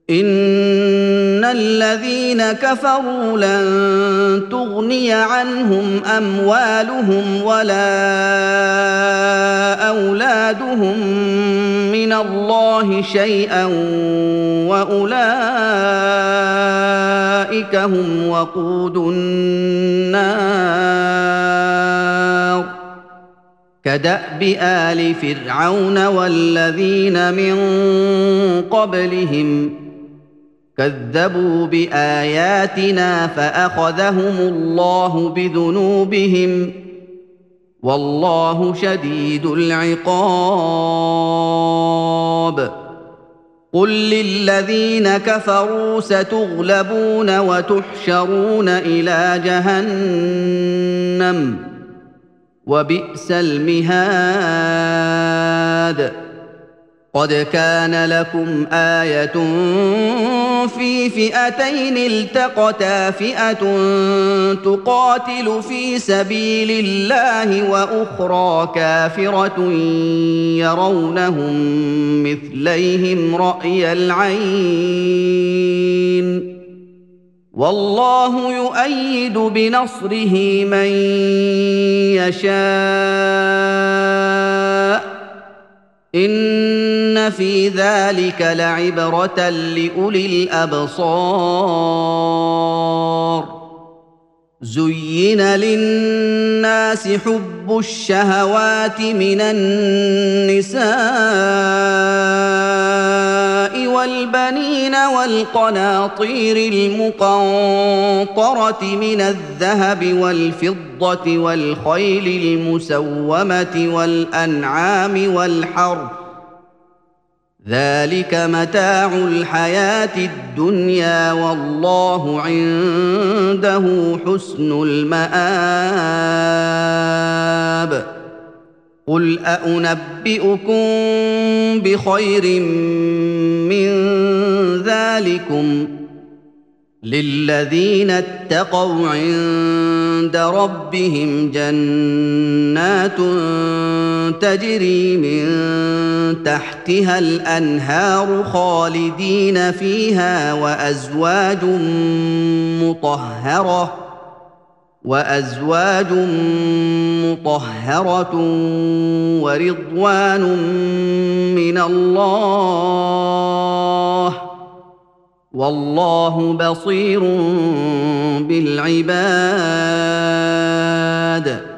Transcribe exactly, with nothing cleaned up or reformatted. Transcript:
إن الذين كفروا لن تغني عنهم أموالهم ولا أولادهم من الله شيئا وأولئك هم وقود النار كدأب آل فرعون والذين من قبلهم كذبوا بآياتنا فأخذهم الله بذنوبهم والله شديد العقاب قل للذين كفروا ستغلبون وتحشرون إلى جهنم وبئس المهاد قد كان لكم آية في فئتين التقتا فئة تقاتل في سبيل الله وأخرى كافرة يرونهم مثليهم رأي العين والله يؤيد بنصره من يشاء إن في ذلك لعبرة لأولي الأبصار زين للناس حب الشهوات من النساء والبنين والقناطير المقنطرة من الذهب والفضة والخيل المسومة والأنعام والحرث ذلك متاع الحياة الدنيا والله عنده حسن المآب قل أأنبئكم بخير من ذلكم للذين اتقوا عند ربهم جنات تجري من تحتها الأنهار خالدين فيها وأزواج مطهرة وأزواج مطهرة ورضوان من الله والله بصير بالعباد